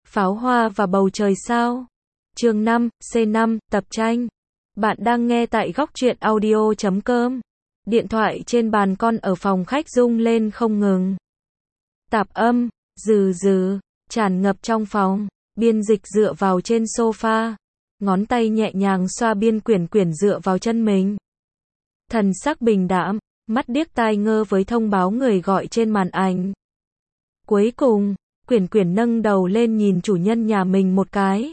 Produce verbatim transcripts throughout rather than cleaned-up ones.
Pháo hoa và bầu trời sao. Chương năm, C năm, tập tranh. Bạn đang nghe tại góc truyện audio chấm com. Điện thoại trên bàn con ở phòng khách rung lên không ngừng. Tạp âm, rừ rừ, tràn ngập trong phòng. Biên Dịch dựa vào trên sofa. Ngón tay nhẹ nhàng xoa Biên Quyển Quyển dựa vào chân mình. Thần sắc bình đạm, mắt điếc tai ngơ với thông báo người gọi trên màn ảnh. Cuối cùng, Quyển Quyển nâng đầu lên nhìn chủ nhân nhà mình một cái.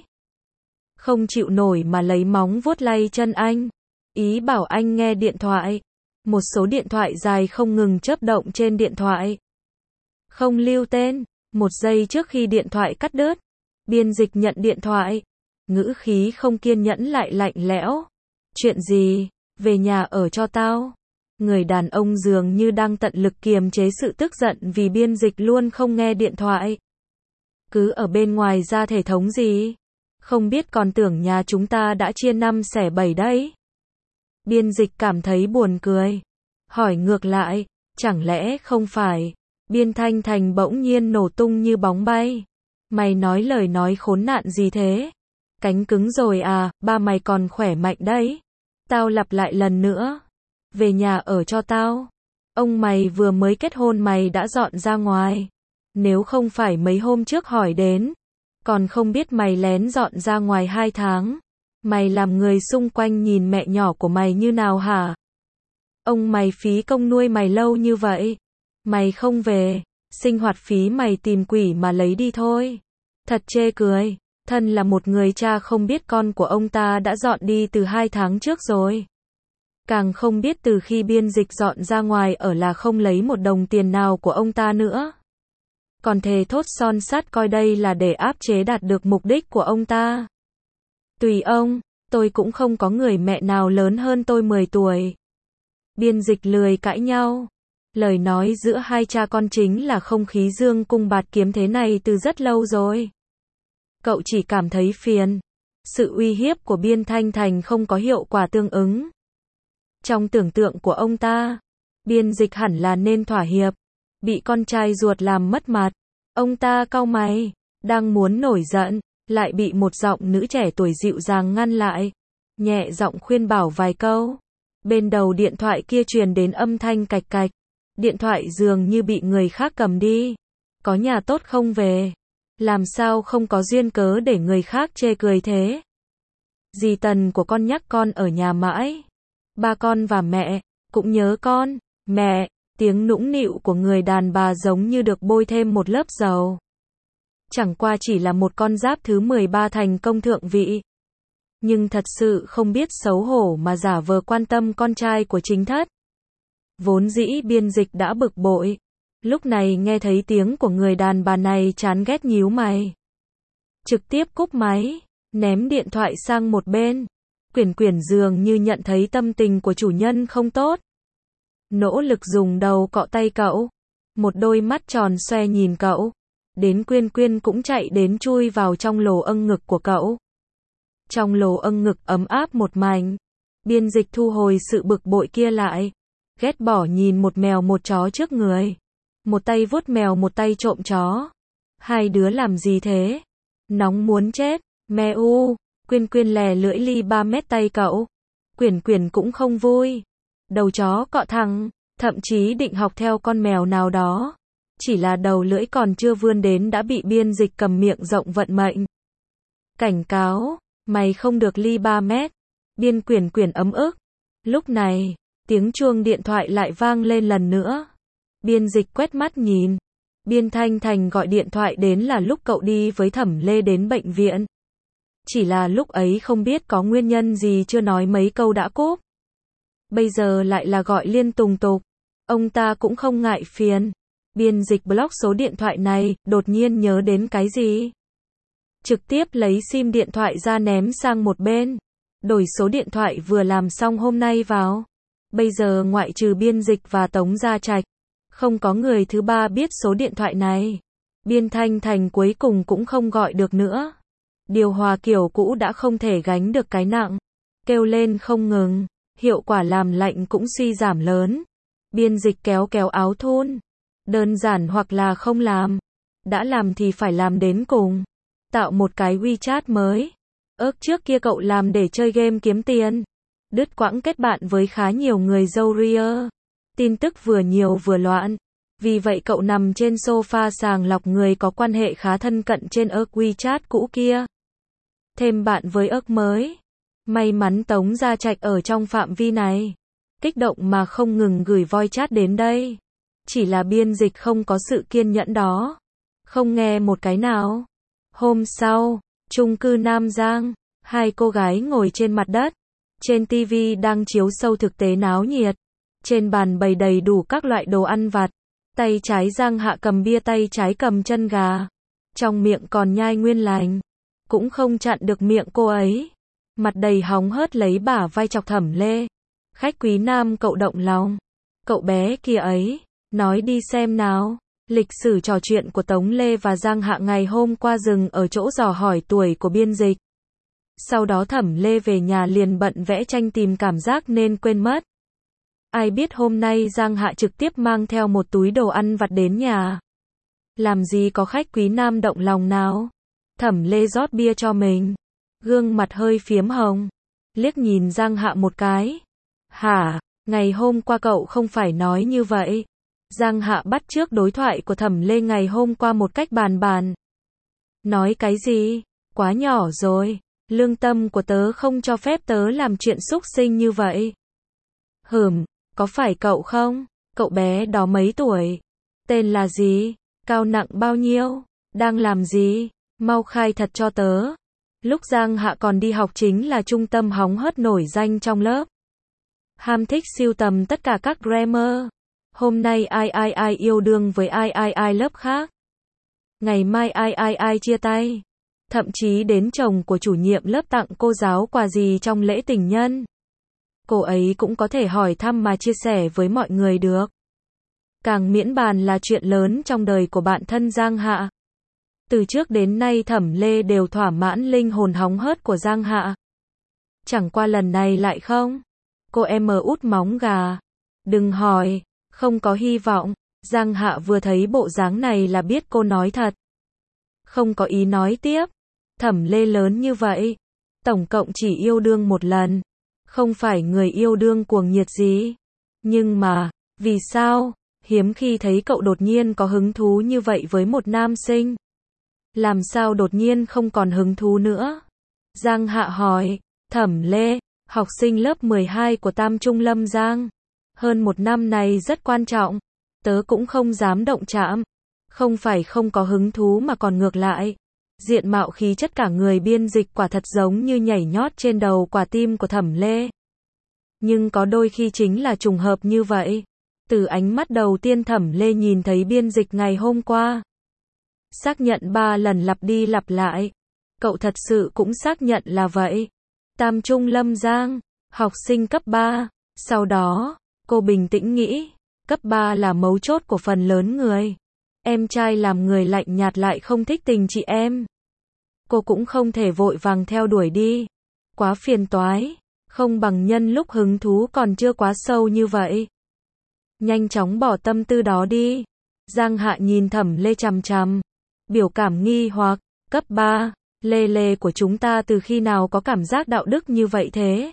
Không chịu nổi mà lấy móng vuốt lay chân anh. Ý bảo anh nghe điện thoại. Một số điện thoại dài không ngừng chớp động trên điện thoại. Không lưu tên. Một giây trước khi điện thoại cắt đứt, Biên Dịch nhận điện thoại. Ngữ khí không kiên nhẫn lại lạnh lẽo. Chuyện gì? Về nhà ở cho tao. Người đàn ông dường như đang tận lực kiềm chế sự tức giận vì Biên Dịch luôn không nghe điện thoại. Cứ ở bên ngoài ra thể thống gì? Không biết còn tưởng nhà chúng ta đã chia năm xẻ bảy đấy. Biên Dịch cảm thấy buồn cười. Hỏi ngược lại, chẳng lẽ không phải? Biên Thanh Thành bỗng nhiên nổ tung như bóng bay. Mày nói lời nói khốn nạn gì thế? Cánh cứng rồi à, ba mày còn khỏe mạnh đấy. Tao lặp lại lần nữa. Về nhà ở cho tao. Ông mày vừa mới kết hôn mày đã dọn ra ngoài. Nếu không phải mấy hôm trước hỏi đến, còn không biết mày lén dọn ra ngoài hai tháng. Mày làm người xung quanh nhìn mẹ nhỏ của mày như nào hả? Ông mày phí công nuôi mày lâu như vậy. Mày không về, sinh hoạt phí mày tìm quỷ mà lấy đi thôi. Thật chê cười, thân là một người cha không biết con của ông ta đã dọn đi từ hai tháng trước rồi. Càng không biết từ khi Biên Dịch dọn ra ngoài ở là không lấy một đồng tiền nào của ông ta nữa. Còn thề thốt son sắt coi đây là để áp chế đạt được mục đích của ông ta. Tùy ông, tôi cũng không có người mẹ nào lớn hơn tôi mười tuổi. Biên Dịch lười cãi nhau. Lời nói giữa hai cha con chính là không khí dương cung bạt kiếm thế này từ rất lâu rồi. Cậu chỉ cảm thấy phiền. Sự uy hiếp của Biên Thanh Thành không có hiệu quả tương ứng. Trong tưởng tượng của ông ta, Biên Dịch hẳn là nên thỏa hiệp. Bị con trai ruột làm mất mặt. Ông ta cau mày, đang muốn nổi giận, lại bị một giọng nữ trẻ tuổi dịu dàng ngăn lại. Nhẹ giọng khuyên bảo vài câu. Bên đầu điện thoại kia truyền đến âm thanh cạch cạch. Điện thoại dường như bị người khác cầm đi. Có nhà tốt không về? Làm sao không có duyên cớ để người khác chê cười thế? Dì Tần của con nhắc con ở nhà mãi. Ba con và mẹ cũng nhớ con. Mẹ, tiếng nũng nịu của người đàn bà giống như được bôi thêm một lớp dầu. Chẳng qua chỉ là một con giáp thứ mười ba thành công thượng vị. Nhưng thật sự không biết xấu hổ mà giả vờ quan tâm con trai của chính thất. Vốn dĩ Biên Dịch đã bực bội. Lúc này nghe thấy tiếng của người đàn bà này chán ghét nhíu mày. Trực tiếp cúp máy, ném điện thoại sang một bên. Quyển Quyển dường như nhận thấy tâm tình của chủ nhân không tốt. Nỗ lực dùng đầu cọ tay cậu. Một đôi mắt tròn xoe nhìn cậu. Đến Quyên Quyên cũng chạy đến chui vào trong lồ âng ngực của cậu. Trong lồ âng ngực ấm áp một mảnh. Biên Dịch thu hồi sự bực bội kia lại. Ghét bỏ nhìn một mèo một chó trước người. Một tay vuốt mèo một tay trộm chó. Hai đứa làm gì thế? Nóng muốn chết. Mẹ u. Quyên Quyên lè lưỡi ly ba mét tay cậu. Quyển Quyển cũng không vui. Đầu chó cọ thẳng. Thậm chí định học theo con mèo nào đó. Chỉ là đầu lưỡi còn chưa vươn đến đã bị Biên Dịch cầm miệng rộng vận mệnh. Cảnh cáo. Mày không được ly ba mét. Biên Quyển Quyển ấm ức. Lúc này, tiếng chuông điện thoại lại vang lên lần nữa. Biên Dịch quét mắt nhìn. Biên Thanh Thành gọi điện thoại đến là lúc cậu đi với Thẩm Lê đến bệnh viện. Chỉ là lúc ấy không biết có nguyên nhân gì chưa nói mấy câu đã cúp. Bây giờ lại là gọi liên tùng tục. Ông ta cũng không ngại phiền. Biên Dịch block số điện thoại này, đột nhiên nhớ đến cái gì. Trực tiếp lấy sim điện thoại ra ném sang một bên. Đổi số điện thoại vừa làm xong hôm nay vào. Bây giờ ngoại trừ Biên Dịch và Tống Gia Trạch, không có người thứ ba biết số điện thoại này. Biên Thanh Thành cuối cùng cũng không gọi được nữa. Điều hòa kiểu cũ đã không thể gánh được cái nặng. Kêu lên không ngừng. Hiệu quả làm lạnh cũng suy giảm lớn. Biên Dịch kéo kéo áo thun. Đơn giản hoặc là không làm. Đã làm thì phải làm đến cùng. tạo một cái WeChat mới. Ước trước kia cậu làm để chơi game kiếm tiền. Đứt quãng kết bạn với khá nhiều người dâu ria. Tin tức vừa nhiều vừa loạn. Vì vậy cậu nằm trên sofa sàng lọc người có quan hệ khá thân cận trên ước WeChat cũ kia. Thêm bạn với ước mới. May mắn Tống Gia Trạch ở trong phạm vi này. Kích động mà không ngừng gửi voice chat đến đây. Chỉ là biên dịch không có sự kiên nhẫn đó. Không nghe một cái nào. Hôm sau, chung cư Nam Giang, hai cô gái ngồi trên mặt đất. Trên ti vi đang chiếu show thực tế náo nhiệt. Trên bàn bày đầy đủ các loại đồ ăn vặt. Tay trái Giang Hạ cầm bia, tay trái cầm chân gà. Trong miệng còn nhai nguyên lành. Cũng không chặn được miệng cô ấy. Mặt đầy hóng hớt lấy bả vai chọc Thẩm Lê. Khách quý nam cậu động lòng. Cậu bé kia ấy, nói đi xem nào. Lịch sử trò chuyện của Tống Lê và Giang Hạ ngày hôm qua dừng ở chỗ dò hỏi tuổi của biên dịch. Sau đó Thẩm Lê về nhà liền bận vẽ tranh tìm cảm giác nên quên mất. Ai biết hôm nay Giang Hạ trực tiếp mang theo một túi đồ ăn vặt đến nhà. Làm gì có khách quý nam động lòng nào. Thẩm Lê rót bia cho mình. Gương mặt hơi phiếm hồng. Liếc nhìn Giang Hạ một cái. Hả, ngày hôm qua cậu không phải nói như vậy. Giang Hạ bắt chước đối thoại của Thẩm Lê ngày hôm qua một cách bàn bàn. Nói cái gì? Quá nhỏ rồi. Lương tâm của tớ không cho phép tớ làm chuyện xúc sinh như vậy. Hừm, có phải cậu không? Cậu bé đó mấy tuổi? Tên là gì? Cao nặng bao nhiêu? Đang làm gì? Mau khai thật cho tớ. Lúc Giang Hạ còn đi học chính là trung tâm hóng hớt nổi danh trong lớp. Ham thích sưu tầm tất cả các grammar. Hôm nay ai ai ai yêu đương với ai ai ai lớp khác. Ngày mai ai ai ai chia tay. Thậm chí đến chồng của chủ nhiệm lớp tặng cô giáo quà gì trong lễ tình nhân. Cô ấy cũng có thể hỏi thăm mà chia sẻ với mọi người được. Càng miễn bàn là chuyện lớn trong đời của bạn thân Giang Hạ. Từ trước đến nay Thẩm Lê đều thỏa mãn linh hồn hóng hớt của Giang Hạ. Chẳng qua lần này lại không. Cô em út móng gà. Đừng hỏi, không có hy vọng. Giang Hạ vừa thấy bộ dáng này là biết cô nói thật. Không có ý nói tiếp. Thẩm Lê lớn như vậy. Tổng cộng chỉ yêu đương một lần. Không phải người yêu đương cuồng nhiệt gì. Nhưng mà, vì sao? Hiếm khi thấy cậu đột nhiên có hứng thú như vậy với một nam sinh. Làm sao đột nhiên không còn hứng thú nữa? Giang Hạ hỏi. Thẩm Lê, học sinh lớp mười hai của Tam Trung Lâm Giang. Hơn một năm này rất quan trọng. Tớ cũng không dám động chạm. Không phải không có hứng thú mà còn ngược lại. Diện mạo khí chất cả người biên dịch quả thật giống như nhảy nhót trên đầu quả tim của Thẩm Lê. Nhưng có đôi khi chính là trùng hợp như vậy. Từ ánh mắt đầu tiên Thẩm Lê nhìn thấy biên dịch ngày hôm qua. Xác nhận ba lần lặp đi lặp lại. Cậu thật sự cũng xác nhận là vậy. Tam Trung Lâm Giang, học sinh cấp ba. Sau đó, cô bình tĩnh nghĩ, cấp ba là mấu chốt của phần lớn người. Em trai làm người lạnh nhạt lại không thích tình chị em. Cô cũng không thể vội vàng theo đuổi đi. Quá phiền toái. Không bằng nhân lúc hứng thú còn chưa quá sâu như vậy. Nhanh chóng bỏ tâm tư đó đi. Giang Hạ nhìn Thẩm Lê chằm chằm. Biểu cảm nghi hoặc, cấp ba, Lê Lê của chúng ta từ khi nào có cảm giác đạo đức như vậy thế?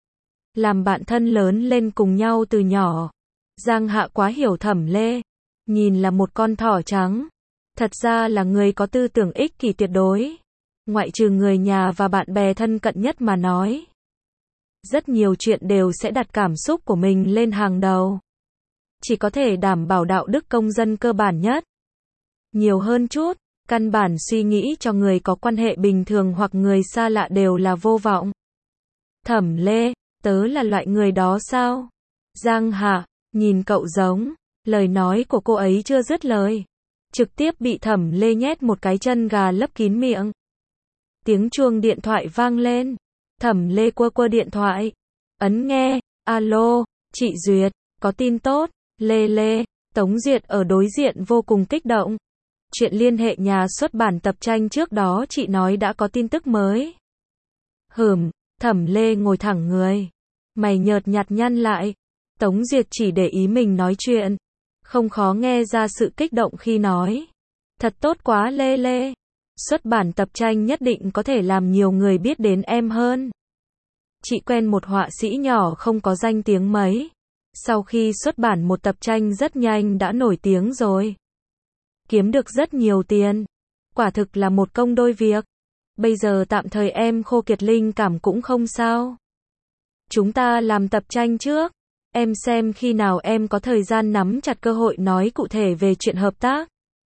Làm bạn thân lớn lên cùng nhau từ nhỏ. Giang Hạ quá hiểu Thẩm Lê. Nhìn là một con thỏ trắng. Thật ra là người có tư tưởng ích kỷ tuyệt đối. Ngoại trừ người nhà và bạn bè thân cận nhất mà nói. Rất nhiều chuyện đều sẽ đặt cảm xúc của mình lên hàng đầu. Chỉ có thể đảm bảo đạo đức công dân cơ bản nhất. Nhiều hơn chút, căn bản suy nghĩ cho người có quan hệ bình thường hoặc người xa lạ đều là vô vọng. Thẩm Lê, tớ là loại người đó sao? Giang Hạ, nhìn cậu giống. Lời nói của cô ấy chưa dứt lời. Trực tiếp bị Thẩm Lê nhét một cái chân gà lấp kín miệng. Tiếng chuông điện thoại vang lên. Thẩm Lê quơ quơ điện thoại. Ấn nghe, alo, chị Duyệt, có tin tốt. Lê Lê, Tống Duyệt ở đối diện vô cùng kích động. Chuyện liên hệ nhà xuất bản tập tranh trước đó chị nói đã có tin tức mới. Hừm, Thẩm Lê ngồi thẳng người. Mày nhợt nhạt nhăn lại. Tống Duyệt chỉ để ý mình nói chuyện. Không khó nghe ra sự kích động khi nói. Thật tốt quá Lê Lê. Xuất bản tập tranh nhất định có thể làm nhiều người biết đến em hơn. Chị quen một họa sĩ nhỏ không có danh tiếng mấy. Sau khi xuất bản một tập tranh rất nhanh đã nổi tiếng rồi. Kiếm được rất nhiều tiền. Quả thực là một công đôi việc. Bây giờ tạm thời em khô kiệt linh cảm cũng không sao. Chúng ta làm tập tranh trước. Em xem khi nào em có thời gian nắm chặt cơ hội nói cụ thể về chuyện hợp tác.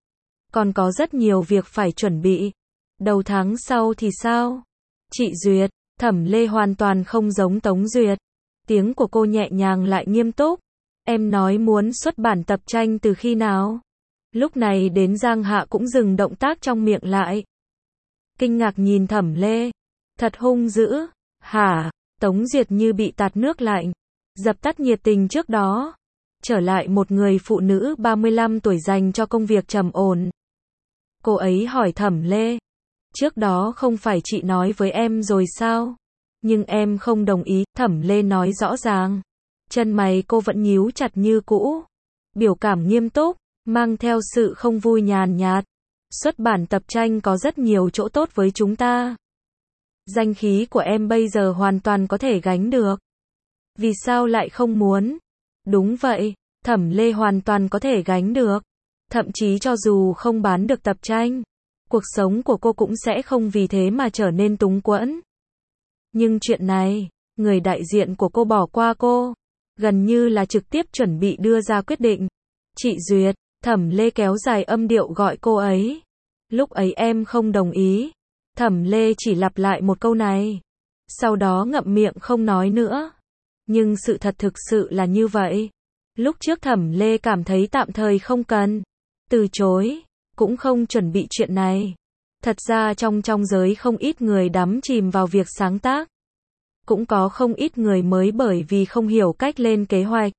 Còn có rất nhiều việc phải chuẩn bị. Đầu tháng sau thì sao? Chị Duyệt, Thẩm Lê hoàn toàn không giống Tống Duyệt. Tiếng của cô nhẹ nhàng lại nghiêm túc. Em nói muốn xuất bản tập tranh từ khi nào? Lúc này đến Giang Hạ cũng dừng động tác trong miệng lại. Kinh ngạc nhìn Thẩm Lê. Thật hung dữ. Hả? Tống Duyệt như bị tạt nước lạnh. Dập tắt nhiệt tình trước đó. Trở lại một người phụ nữ ba mươi lăm tuổi dành cho công việc trầm ổn. Cô ấy hỏi Thẩm Lê. Trước đó không phải chị nói với em rồi sao? Nhưng em không đồng ý, Thẩm Lê nói rõ ràng. Chân mày cô vẫn nhíu chặt như cũ. Biểu cảm nghiêm túc, mang theo sự không vui nhàn nhạt. Xuất bản tập tranh có rất nhiều chỗ tốt với chúng ta. Danh khí của em bây giờ hoàn toàn có thể gánh được. Vì sao lại không muốn? Đúng vậy, Thẩm Lê hoàn toàn có thể gánh được. Thậm chí cho dù không bán được tập tranh, cuộc sống của cô cũng sẽ không vì thế mà trở nên túng quẫn. Nhưng chuyện này, người đại diện của cô bỏ qua cô. Gần như là trực tiếp chuẩn bị đưa ra quyết định. Chị Duyệt, Thẩm Lê kéo dài âm điệu gọi cô ấy. Lúc ấy em không đồng ý. Thẩm Lê chỉ lặp lại một câu này. Sau đó ngậm miệng không nói nữa. Nhưng sự thật thực sự là như vậy. Lúc trước Thẩm Lê cảm thấy tạm thời không cần. Từ chối. Cũng không chuẩn bị chuyện này. Thật ra trong trong giới không ít người đắm chìm vào việc sáng tác. Cũng có không ít người mới bởi vì không hiểu cách lên kế hoạch.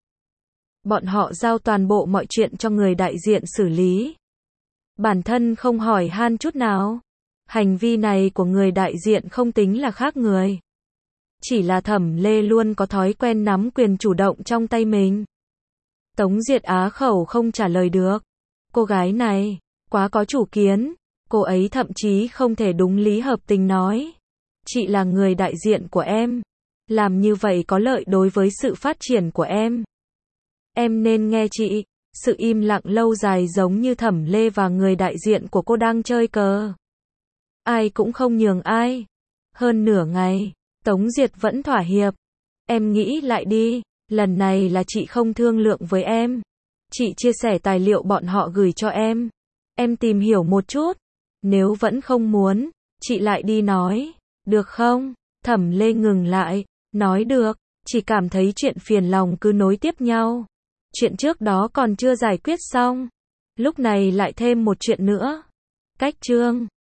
Bọn họ giao toàn bộ mọi chuyện cho người đại diện xử lý. Bản thân không hỏi han chút nào. Hành vi này của người đại diện không tính là khác người. Chỉ là Thẩm Lê luôn có thói quen nắm quyền chủ động trong tay mình. Tống Duyệt á khẩu không trả lời được. Cô gái này, quá có chủ kiến. Cô ấy thậm chí không thể đúng lý hợp tình nói. Chị là người đại diện của em. Làm như vậy có lợi đối với sự phát triển của em. Em nên nghe chị. Sự im lặng lâu dài giống như Thẩm Lê và người đại diện của cô đang chơi cờ. Ai cũng không nhường ai. Hơn nửa ngày, Tống Duyệt vẫn thỏa hiệp. Em nghĩ lại đi, lần này là chị không thương lượng với em. Chị chia sẻ tài liệu bọn họ gửi cho em. Em tìm hiểu một chút. Nếu vẫn không muốn, chị lại đi nói. Được không? Thẩm Lê ngừng lại. Nói được, chỉ cảm thấy chuyện phiền lòng cứ nối tiếp nhau. Chuyện trước đó còn chưa giải quyết xong. Lúc này lại thêm một chuyện nữa. Cách chương